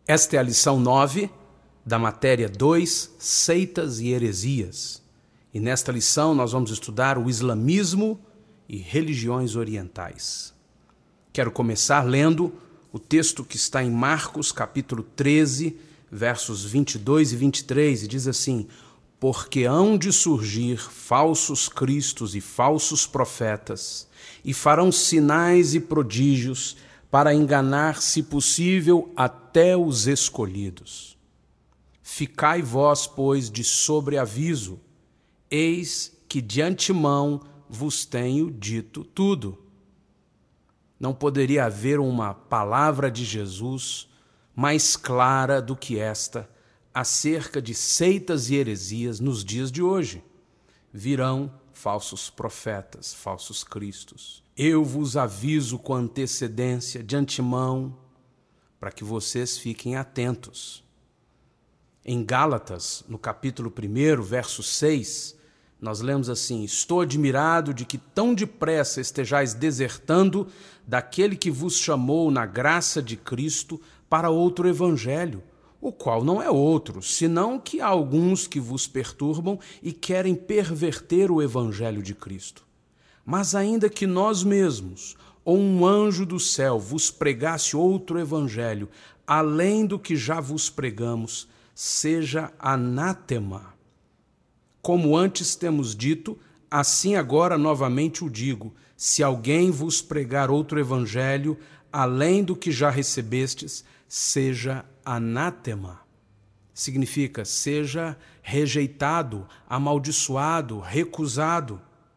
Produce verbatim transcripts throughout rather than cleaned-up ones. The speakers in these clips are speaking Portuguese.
Esta é a lição nove da matéria dois, Seitas e Heresias. E nesta lição nós vamos estudar o islamismo e religiões orientais. Quero começar lendo o texto que está em Marcos, capítulo treze, versos vinte e dois e vinte e três, e diz assim: porque hão de surgir falsos cristos e falsos profetas, e farão sinais e prodígios para enganar, se possível, até os escolhidos. Ficai vós, pois, de sobreaviso, eis que de antemão vos tenho dito tudo. Não poderia haver uma palavra de Jesus mais clara do que esta acerca de seitas e heresias nos dias de hoje. Virão falsos profetas, falsos cristos. Eu vos aviso com antecedência, de antemão, para que vocês fiquem atentos. Em Gálatas, no capítulo primeiro, verso seis, nós lemos assim: estou admirado de que tão depressa estejais desertando daquele que vos chamou na graça de Cristo para outro evangelho, o qual não é outro, senão que há alguns que vos perturbam e querem perverter o evangelho de Cristo. Mas ainda que nós mesmos, ou um anjo do céu, vos pregasse outro evangelho, além do que já vos pregamos, seja anátema. Como antes temos dito, assim agora novamente o digo: se alguém vos pregar outro evangelho, além do que já recebestes, seja anátema. Significa, seja rejeitado, amaldiçoado, recusado.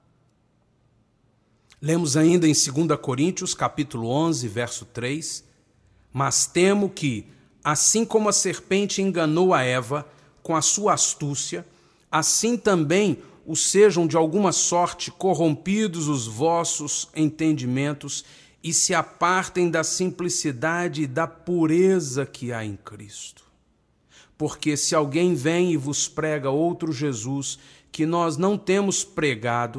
Lemos ainda em dois Coríntios, capítulo onze, verso três, mas temo que, assim como a serpente enganou a Eva com a sua astúcia, assim também o sejam de alguma sorte corrompidos os vossos entendimentos e se apartem da simplicidade e da pureza que há em Cristo. Porque se alguém vem e vos prega outro Jesus que nós não temos pregado,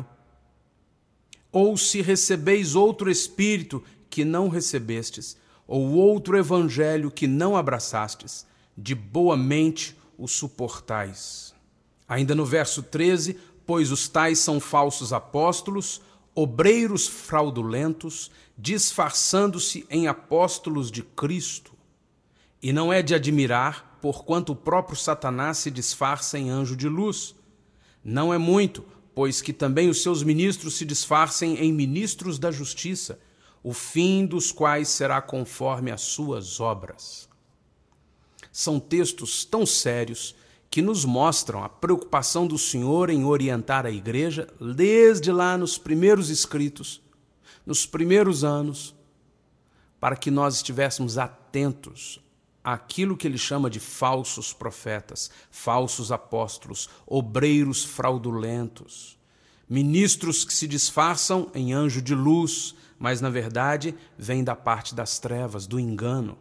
ou se recebeis outro Espírito que não recebestes, ou outro Evangelho que não abraçastes, de boa mente o suportais. Ainda no verso treze, pois os tais são falsos apóstolos, obreiros fraudulentos, disfarçando-se em apóstolos de Cristo. E não é de admirar, porquanto o próprio Satanás se disfarça em anjo de luz. Não é muito, pois que também os seus ministros se disfarcem em ministros da justiça, o fim dos quais será conforme as suas obras. São textos tão sérios que nos mostram a preocupação do Senhor em orientar a igreja desde lá nos primeiros escritos, nos primeiros anos, para que nós estivéssemos atentos àquilo que ele chama de falsos profetas, falsos apóstolos, obreiros fraudulentos, ministros que se disfarçam em anjo de luz, mas na verdade vêm da parte das trevas, do engano.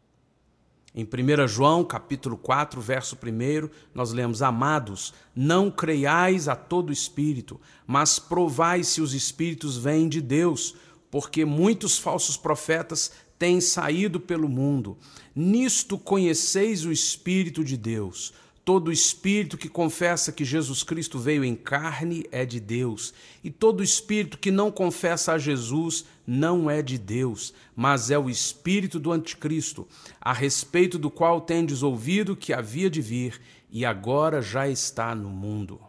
Em primeiro João, capítulo quatro, verso primeiro, nós lemos: amados, não creiais a todo espírito, mas provai se os espíritos vêm de Deus, porque muitos falsos profetas têm saído pelo mundo. Nisto conheceis o Espírito de Deus. Todo espírito que confessa que Jesus Cristo veio em carne é de Deus, e todo espírito que não confessa a Jesus não é de Deus, mas é o espírito do anticristo, a respeito do qual tendes ouvido que havia de vir e agora já está no mundo.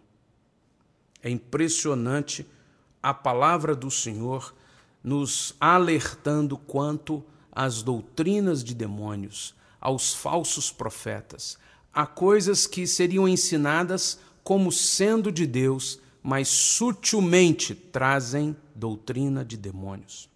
É impressionante a palavra do Senhor nos alertando quanto às doutrinas de demônios, aos falsos profetas, a coisas que seriam ensinadas como sendo de Deus, mas sutilmente trazem doutrina de demônios.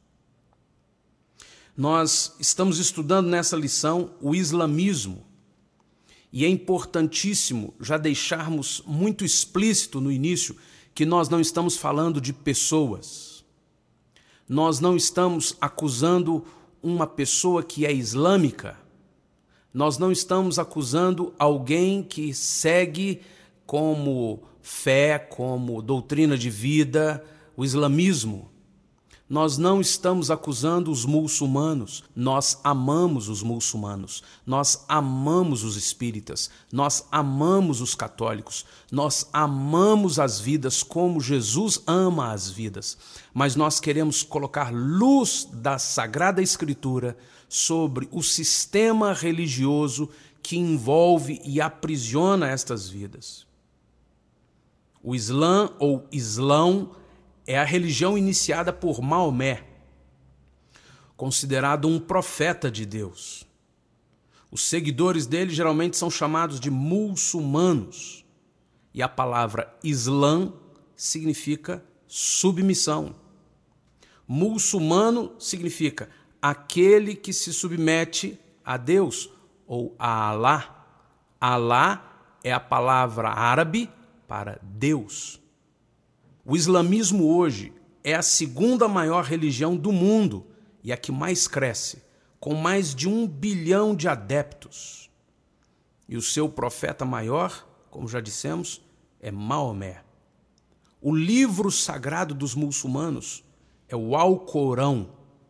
Nós estamos estudando nessa lição o islamismo, e é importantíssimo já deixarmos muito explícito no início que nós não estamos falando de pessoas. Nós não estamos acusando uma pessoa que é islâmica. Nós não estamos acusando alguém que segue como fé, como doutrina de vida, o islamismo. nós não estamos acusando os muçulmanos, nós amamos os muçulmanos, nós amamos os espíritas, nós amamos os católicos, nós amamos as vidas como Jesus ama as vidas, mas nós queremos colocar luz da Sagrada Escritura sobre o sistema religioso que envolve e aprisiona estas vidas. O Islã ou Islão é a religião iniciada por Maomé, considerado um profeta de Deus. Os seguidores dele geralmente são chamados de muçulmanos, e a palavra Islã significa submissão. Muçulmano significa aquele que se submete a Deus ou a Alá. Alá é a palavra árabe para Deus. O islamismo hoje é a segunda maior religião do mundo e a que mais cresce, com mais de um bilhão de adeptos. E o seu profeta maior, como já dissemos, é Maomé. O livro sagrado dos muçulmanos é o Alcorão.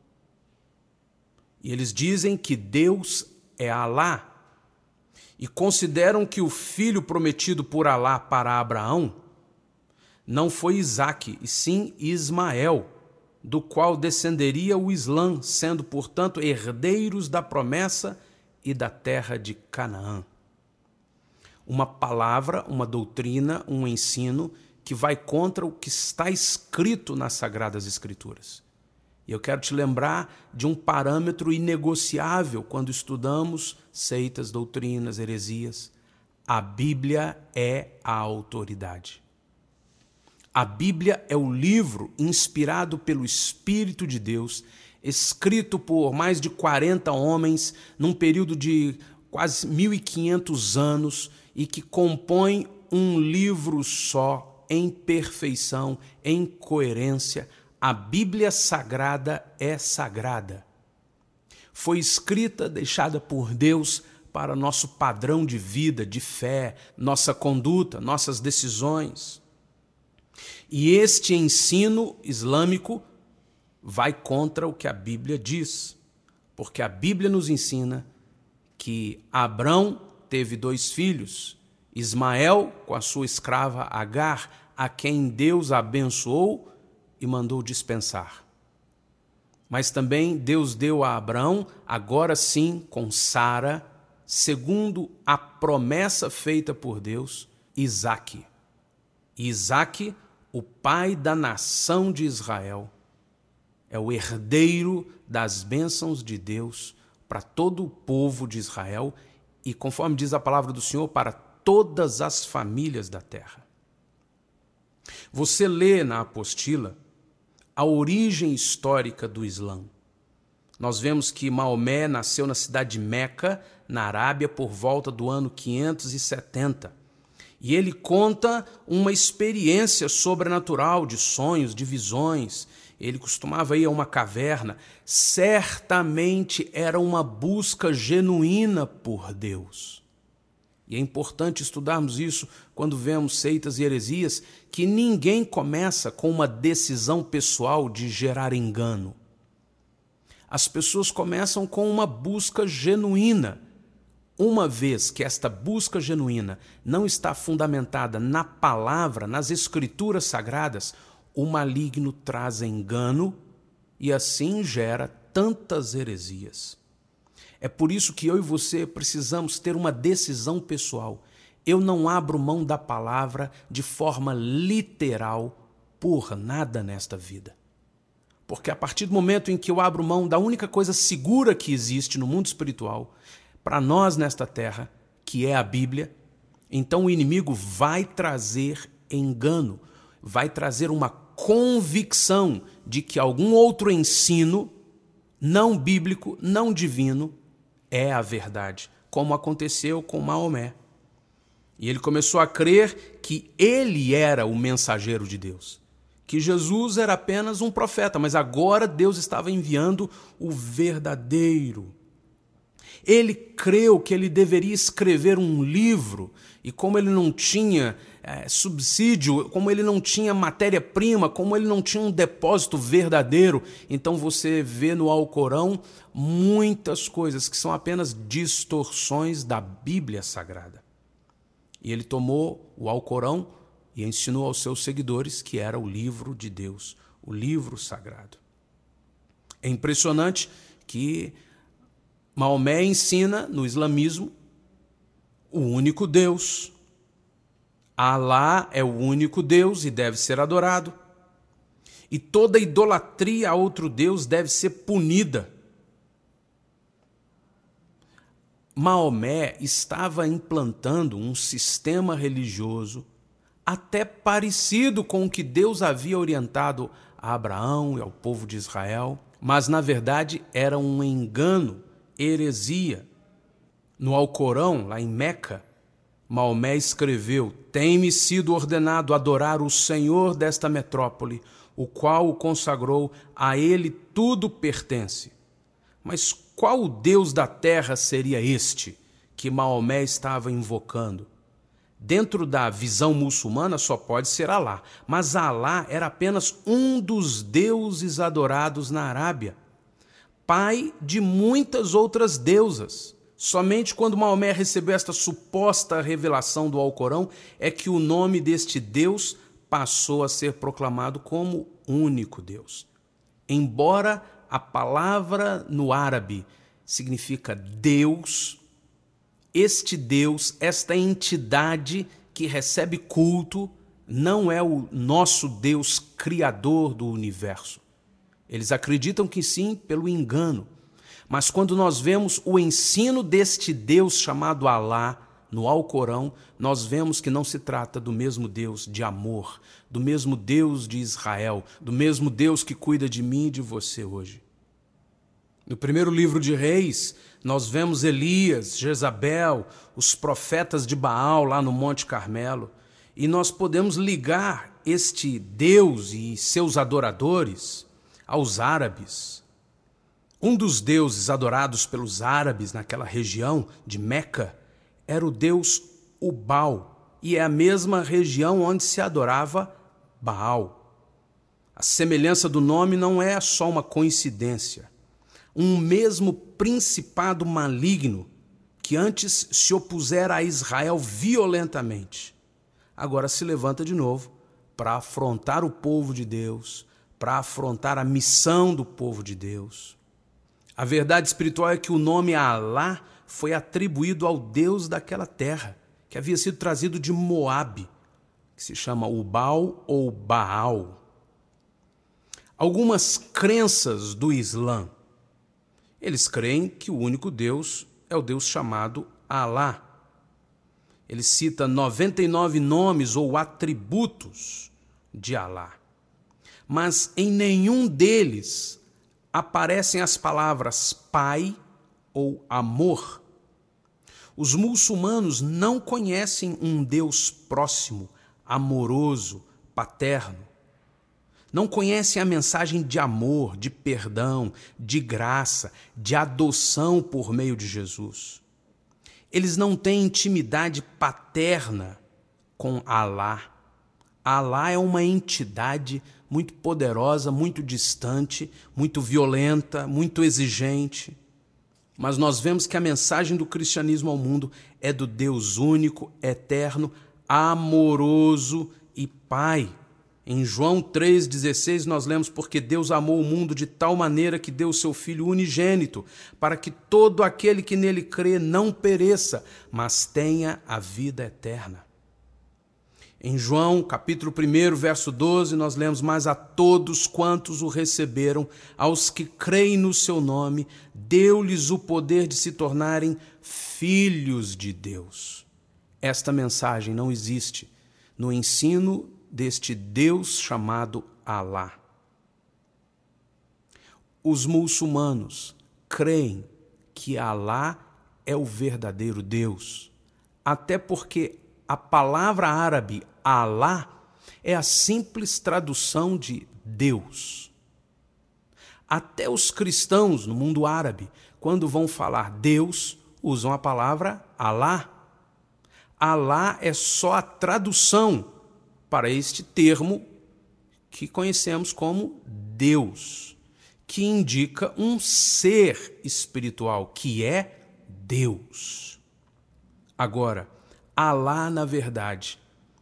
E eles dizem que Deus é Alá e consideram que o filho prometido por Alá para Abraão não foi Isaque, e sim Ismael, do qual descenderia o Islã, sendo, portanto, herdeiros da promessa e da terra de Canaã. Uma palavra, uma doutrina, um ensino que vai contra o que está escrito nas Sagradas Escrituras. E eu quero te lembrar de um parâmetro inegociável quando estudamos seitas, doutrinas, heresias. A Bíblia é a autoridade. A Bíblia é o livro inspirado pelo Espírito de Deus, escrito por mais de quarenta homens num período de quase mil e quinhentos anos e que compõe um livro só, em perfeição, em coerência. A Bíblia Sagrada é sagrada. Foi escrita, deixada por Deus para nosso padrão de vida, de fé, nossa conduta, nossas decisões. E este ensino islâmico vai contra o que a Bíblia diz, porque a Bíblia nos ensina que Abrão teve dois filhos, Ismael com a sua escrava Agar, a quem Deus abençoou e mandou dispensar. Mas também Deus deu a Abrão, agora sim com Sara, segundo a promessa feita por Deus, Isaque. Isaque, o pai da nação de Israel, é o herdeiro das bênçãos de Deus para todo o povo de Israel e, conforme diz a palavra do Senhor, para todas as famílias da terra. Você lê na apostila a origem histórica do Islã. Nós vemos que Maomé nasceu na cidade de Meca, na Arábia, por volta do ano quinhentos e setenta. E ele conta uma experiência sobrenatural de sonhos, de visões. Ele costumava ir a uma caverna. Certamente era uma busca genuína por Deus. E é importante estudarmos isso quando vemos seitas e heresias, que ninguém começa com uma decisão pessoal de gerar engano. As pessoas começam com uma busca genuína. Uma vez que esta busca genuína não está fundamentada na palavra, nas escrituras sagradas, o maligno traz engano e assim gera tantas heresias. É por isso que eu e você precisamos ter uma decisão pessoal. Eu não abro mão da palavra de forma literal por nada nesta vida. Porque a partir do momento em que eu abro mão da única coisa segura que existe no mundo espiritual, para nós nesta terra, que é a Bíblia, então o inimigo vai trazer engano, vai trazer uma convicção de que algum outro ensino, não bíblico, não divino, é a verdade, como aconteceu com Maomé. E ele começou a crer que ele era o mensageiro de Deus, que Jesus era apenas um profeta, mas agora Deus estava enviando o verdadeiro. Ele creu que ele deveria escrever um livro, e como ele não tinha é, subsídio, como ele não tinha matéria-prima, como ele não tinha um depósito verdadeiro, então você vê no Alcorão muitas coisas que são apenas distorções da Bíblia Sagrada. E ele tomou o Alcorão e ensinou aos seus seguidores que era o livro de Deus, o livro sagrado. É impressionante que Maomé ensina no islamismo o único Deus. Alá é o único Deus e deve ser adorado. E toda idolatria a outro Deus deve ser punida. Maomé estava implantando um sistema religioso até parecido com o que Deus havia orientado a Abraão e ao povo de Israel, mas na verdade era um engano, heresia. No Alcorão, lá em Meca, Maomé escreveu: tem-me sido ordenado adorar o Senhor desta metrópole, o qual o consagrou, a ele tudo pertence. Mas qual o Deus da terra seria este que Maomé estava invocando? Dentro da visão muçulmana só pode ser Alá, mas Alá era apenas um dos deuses adorados na Arábia, pai de muitas outras deusas. Somente quando Maomé recebeu esta suposta revelação do Alcorão é que o nome deste Deus passou a ser proclamado como único Deus. Embora a palavra no árabe significa Deus, este Deus, esta entidade que recebe culto, não é o nosso Deus criador do universo. Eles acreditam que sim, pelo engano. Mas quando nós vemos o ensino deste Deus chamado Alá no Alcorão, nós vemos que não se trata do mesmo Deus de amor, do mesmo Deus de Israel, do mesmo Deus que cuida de mim e de você hoje. No primeiro livro de Reis, nós vemos Elias, Jezabel, os profetas de Baal lá no Monte Carmelo, e nós podemos ligar este Deus e seus adoradores aos árabes. Um dos deuses adorados pelos árabes naquela região de Meca era o deus Ubal, e é a mesma região onde se adorava Baal. A semelhança do nome não é só uma coincidência. Um mesmo principado maligno que antes se opusera a Israel violentamente, agora se levanta de novo para afrontar o povo de Deus, para afrontar a missão do povo de Deus. A verdade espiritual é que o nome Alá foi atribuído ao Deus daquela terra, que havia sido trazido de Moabe, que se chama Ubal ou Baal. Algumas crenças do Islã, eles creem que o único Deus é o Deus chamado Alá. Ele cita noventa e nove nomes ou atributos de Alá, mas em nenhum deles aparecem as palavras Pai ou Amor. Os muçulmanos não conhecem um Deus próximo, amoroso, paterno. Não conhecem a mensagem de amor, de perdão, de graça, de adoção por meio de Jesus. Eles não têm intimidade paterna com Alá. Alá é uma entidade muito poderosa, muito distante, muito violenta, muito exigente. Mas nós vemos que a mensagem do cristianismo ao mundo é do Deus único, eterno, amoroso e Pai. Em João três, dezesseis, nós lemos: porque Deus amou o mundo de tal maneira que deu o seu Filho unigênito, para que todo aquele que nele crê não pereça, mas tenha a vida eterna. Em João, capítulo um, verso doze, nós lemos: mas a todos quantos o receberam, aos que creem no seu nome, deu-lhes o poder de se tornarem filhos de Deus. Esta mensagem não existe no ensino deste Deus chamado Alá. Os muçulmanos creem que Alá é o verdadeiro Deus, até porque a palavra árabe Alá é a simples tradução de Deus. Até os cristãos no mundo árabe, quando vão falar Deus, usam a palavra Alá. Alá é só a tradução para este termo que conhecemos como Deus, que indica um ser espiritual, que é Deus. Agora, Alá, na verdade,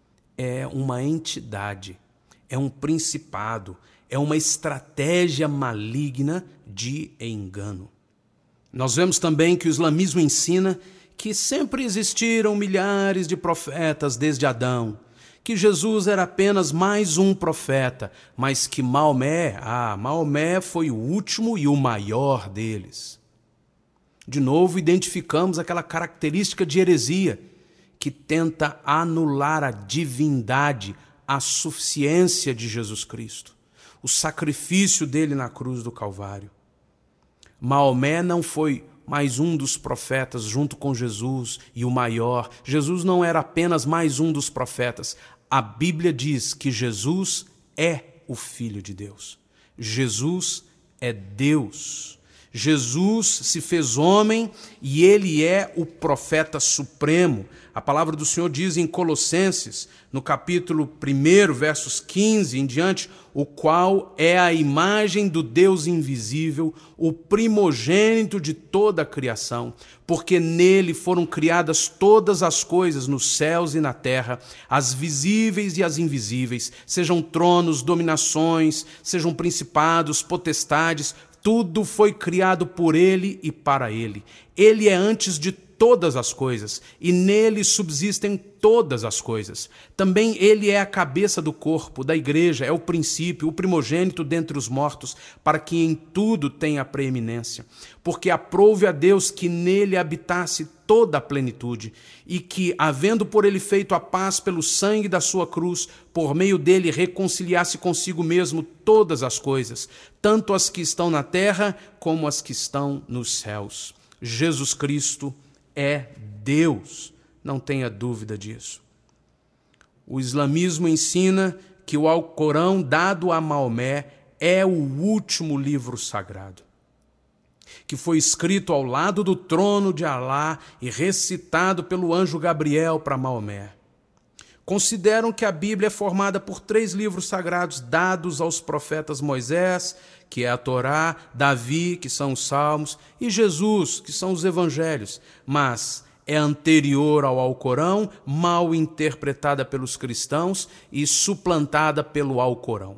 é uma entidade, é um principado, é uma estratégia maligna de engano. Nós vemos também que o islamismo ensina que sempre existiram milhares de profetas desde Adão, que Jesus era apenas mais um profeta, mas que Maomé, ah, Maomé foi o último e o maior deles. De novo, identificamos aquela característica de heresia que tenta anular a divindade, a suficiência de Jesus Cristo, o sacrifício dele na cruz do Calvário. Maomé não foi mais um dos profetas junto com Jesus e o maior. Jesus não era apenas mais um dos profetas. A Bíblia diz que Jesus é o Filho de Deus. Jesus é Deus. Jesus se fez homem e ele é o profeta supremo. A palavra do Senhor diz em Colossenses, no capítulo primeiro, versos quinze em diante, o qual é a imagem do Deus invisível, o primogênito de toda a criação, porque nele foram criadas todas as coisas nos céus e na terra, as visíveis e as invisíveis, sejam tronos, dominações, sejam principados, potestades, tudo foi criado por ele e para ele. Ele é antes de todas as coisas, e nele subsistem todas as coisas. Também ele é a cabeça do corpo, da igreja, é o princípio, o primogênito dentre os mortos, para que em tudo tenha preeminência. Porque aprouve a Deus que nele habitasse toda a plenitude, e que, havendo por ele feito a paz pelo sangue da sua cruz, por meio dele reconciliasse consigo mesmo todas as coisas, tanto as que estão na terra como as que estão nos céus. Jesus Cristo é Deus, não tenha dúvida disso. O islamismo ensina que o Alcorão dado a Maomé é o último livro sagrado, que foi escrito ao lado do trono de Alá e recitado pelo anjo Gabriel para Maomé. Consideram que a Bíblia é formada por três livros sagrados dados aos profetas Moisés, que é a Torá, Davi, que são os Salmos, e Jesus, que são os Evangelhos, mas é anterior ao Alcorão, mal interpretada pelos cristãos e suplantada pelo Alcorão.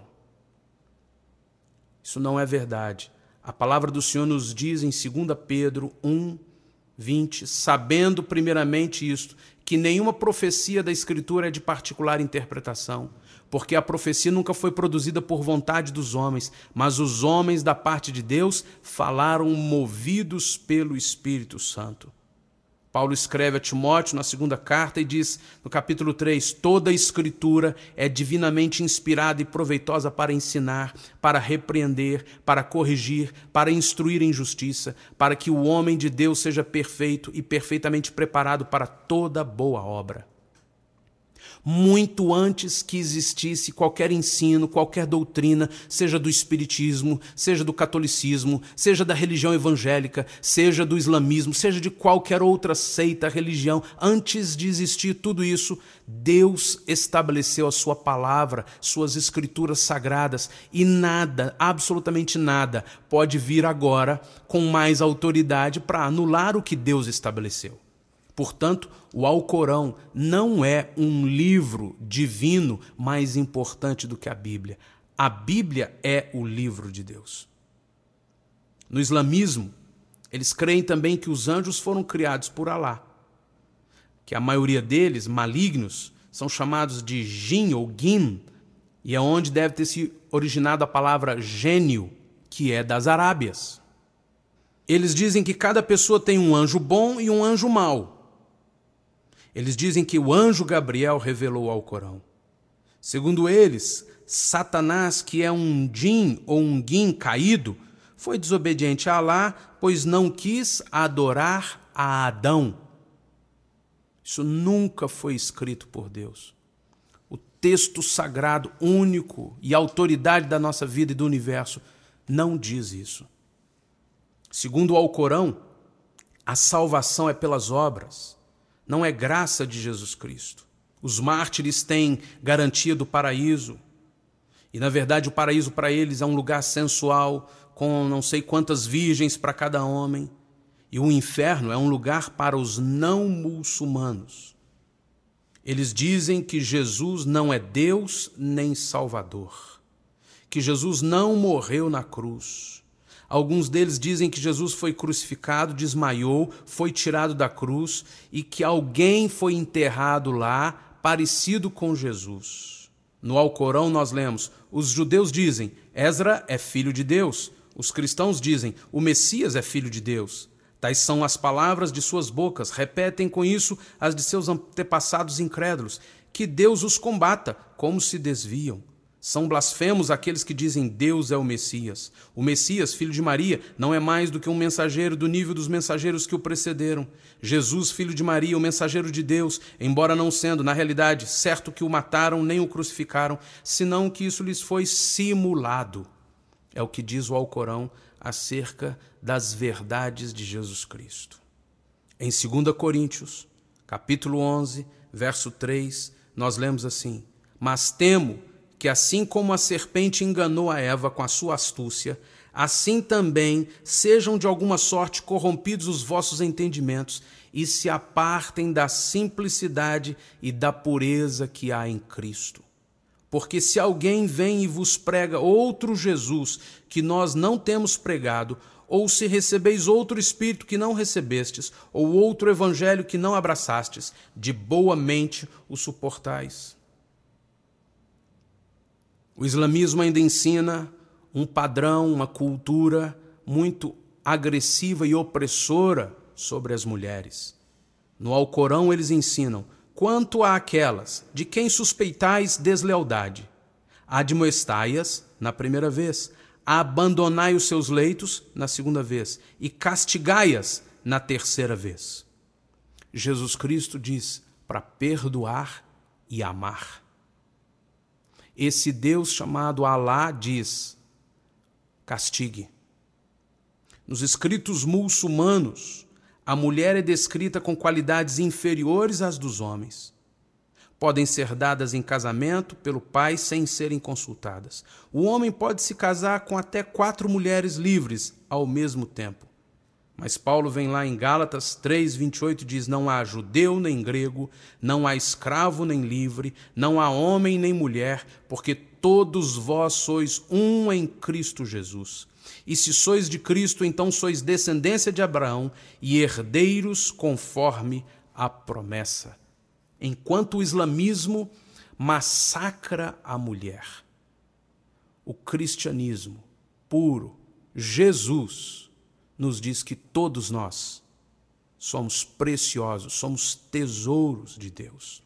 Isso não é verdade. A palavra do Senhor nos diz em dois Pedro um, vinte, sabendo primeiramente isto, que nenhuma profecia da Escritura é de particular interpretação, porque a profecia nunca foi produzida por vontade dos homens, mas os homens da parte de Deus falaram movidos pelo Espírito Santo. Paulo escreve a Timóteo na segunda carta e diz, no capítulo três, toda a Escritura é divinamente inspirada e proveitosa para ensinar, para repreender, para corrigir, para instruir em justiça, para que o homem de Deus seja perfeito e perfeitamente preparado para toda boa obra. Muito antes que existisse qualquer ensino, qualquer doutrina, seja do espiritismo, seja do catolicismo, seja da religião evangélica, seja do islamismo, seja de qualquer outra seita, religião, antes de existir tudo isso, Deus estabeleceu a sua palavra, suas escrituras sagradas, e nada, absolutamente nada, pode vir agora com mais autoridade para anular o que Deus estabeleceu. Portanto, o Alcorão não é um livro divino mais importante do que a Bíblia. A Bíblia é o livro de Deus. No islamismo, eles creem também que os anjos foram criados por Alá, que a maioria deles, malignos, são chamados de jin ou gin, e é onde deve ter se originado a palavra gênio, que é das Arábias. Eles dizem que cada pessoa tem um anjo bom e um anjo mau. Eles dizem que o anjo Gabriel revelou o Alcorão. Segundo eles, Satanás, que é um djin ou um guin caído, foi desobediente a Alá, pois não quis adorar a Adão. Isso nunca foi escrito por Deus. O texto sagrado, único e autoridade da nossa vida e do universo, não diz isso. Segundo o Alcorão, a salvação é pelas obras, não é graça de Jesus Cristo. Os mártires têm garantia do paraíso, e na verdade o paraíso para eles é um lugar sensual, com não sei quantas virgens para cada homem, e o inferno é um lugar para os não muçulmanos. Eles dizem que Jesus não é Deus nem Salvador, que Jesus não morreu na cruz. Alguns deles dizem que Jesus foi crucificado, desmaiou, foi tirado da cruz e que alguém foi enterrado lá parecido com Jesus. No Alcorão nós lemos, os judeus dizem, Ezra é filho de Deus. Os cristãos dizem, o Messias é filho de Deus. Tais são as palavras de suas bocas, repetem com isso as de seus antepassados incrédulos. Que Deus os combata, como se desviam. São blasfemos aqueles que dizem Deus é o Messias. O Messias, filho de Maria, não é mais do que um mensageiro do nível dos mensageiros que o precederam. Jesus, filho de Maria, o mensageiro de Deus, embora não sendo, na realidade, certo que o mataram nem o crucificaram, senão que isso lhes foi simulado. É o que diz o Alcorão acerca das verdades de Jesus Cristo. Em dois Coríntios, capítulo onze, verso três, nós lemos assim, mas temo que assim como a serpente enganou a Eva com a sua astúcia, assim também sejam de alguma sorte corrompidos os vossos entendimentos e se apartem da simplicidade e da pureza que há em Cristo. Porque se alguém vem e vos prega outro Jesus que nós não temos pregado, ou se recebeis outro Espírito que não recebestes, ou outro Evangelho que não abraçastes, de boa mente o suportais. O islamismo ainda ensina um padrão, uma cultura muito agressiva e opressora sobre as mulheres. No Alcorão eles ensinam, quanto àquelas de quem suspeitais deslealdade, admoestai-as na primeira vez, abandonai os seus leitos na segunda vez e castigai-as na terceira vez. Jesus Cristo diz para perdoar e amar. Esse Deus chamado Alá diz, castigue. Nos escritos muçulmanos, a mulher é descrita com qualidades inferiores às dos homens. Podem ser dadas em casamento pelo pai sem serem consultadas. O homem pode se casar com até quatro mulheres livres ao mesmo tempo. Mas Paulo vem lá em Gálatas três, vinte e oito e diz, não há judeu nem grego, não há escravo nem livre, não há homem nem mulher, porque todos vós sois um em Cristo Jesus. E se sois de Cristo, então sois descendência de Abraão e herdeiros conforme a promessa. Enquanto o islamismo massacra a mulher, o cristianismo puro, Jesus, nos diz que todos nós somos preciosos, somos tesouros de Deus.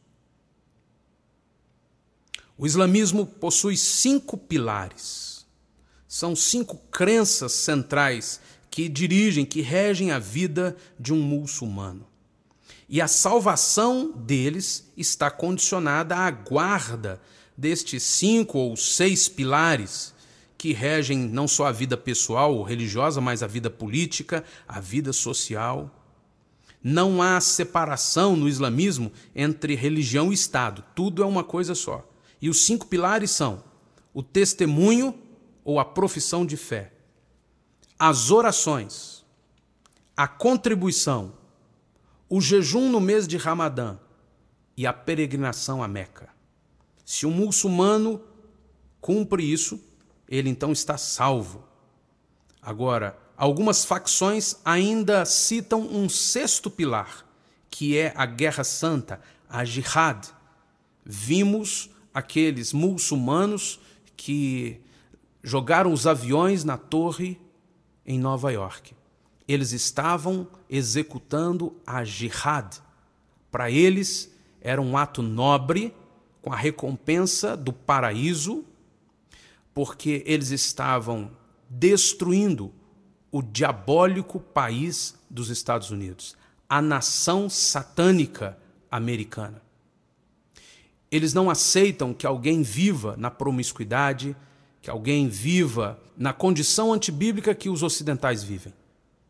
O islamismo possui cinco pilares. São cinco crenças centrais que dirigem, que regem a vida de um muçulmano. E a salvação deles está condicionada à guarda destes cinco ou seis pilares que regem não só a vida pessoal ou religiosa, mas a vida política, a vida social. Não há separação no islamismo entre religião e Estado. Tudo é uma coisa só. E os cinco pilares são o testemunho ou a profissão de fé, as orações, a contribuição, o jejum no mês de Ramadã e a peregrinação a Meca. Se um muçulmano cumpre isso, ele então está salvo. Agora, algumas facções ainda citam um sexto pilar, que é a guerra santa, a jihad. Vimos aqueles muçulmanos que jogaram os aviões na torre em Nova York. Eles estavam executando a jihad. Para eles, era um ato nobre, com a recompensa do paraíso, porque eles estavam destruindo o diabólico país dos Estados Unidos, a nação satânica americana. Eles não aceitam que alguém viva na promiscuidade, que alguém viva na condição antibíblica que os ocidentais vivem.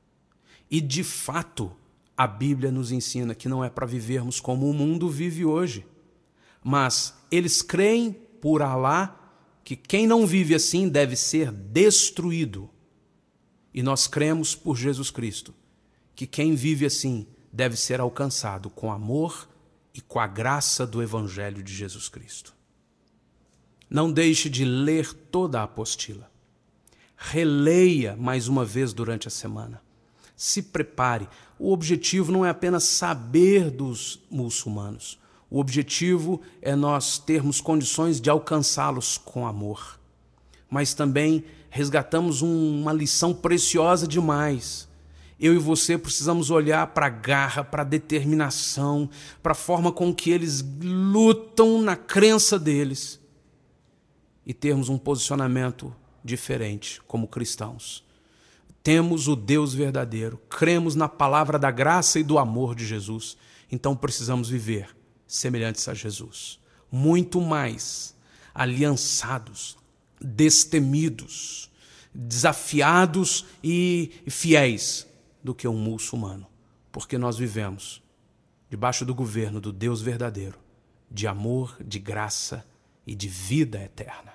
E, de fato, a Bíblia nos ensina que não é para vivermos como o mundo vive hoje. Mas eles creem por Alá que quem não vive assim deve ser destruído. E nós cremos por Jesus Cristo que quem vive assim deve ser alcançado com amor e com a graça do Evangelho de Jesus Cristo. Não deixe de ler toda a apostila. Releia mais uma vez durante a semana. Se prepare. O objetivo não é apenas saber dos muçulmanos. O objetivo é nós termos condições de alcançá-los com amor. Mas também resgatamos um, uma lição preciosa demais. Eu e você precisamos olhar para a garra, para a determinação, para a forma com que eles lutam na crença deles e termos um posicionamento diferente como cristãos. Temos o Deus verdadeiro, cremos na palavra da graça e do amor de Jesus, então precisamos viver semelhantes a Jesus, muito mais aliançados, destemidos, desafiados e fiéis do que um muçulmano, porque nós vivemos debaixo do governo do Deus verdadeiro, de amor, de graça e de vida eterna.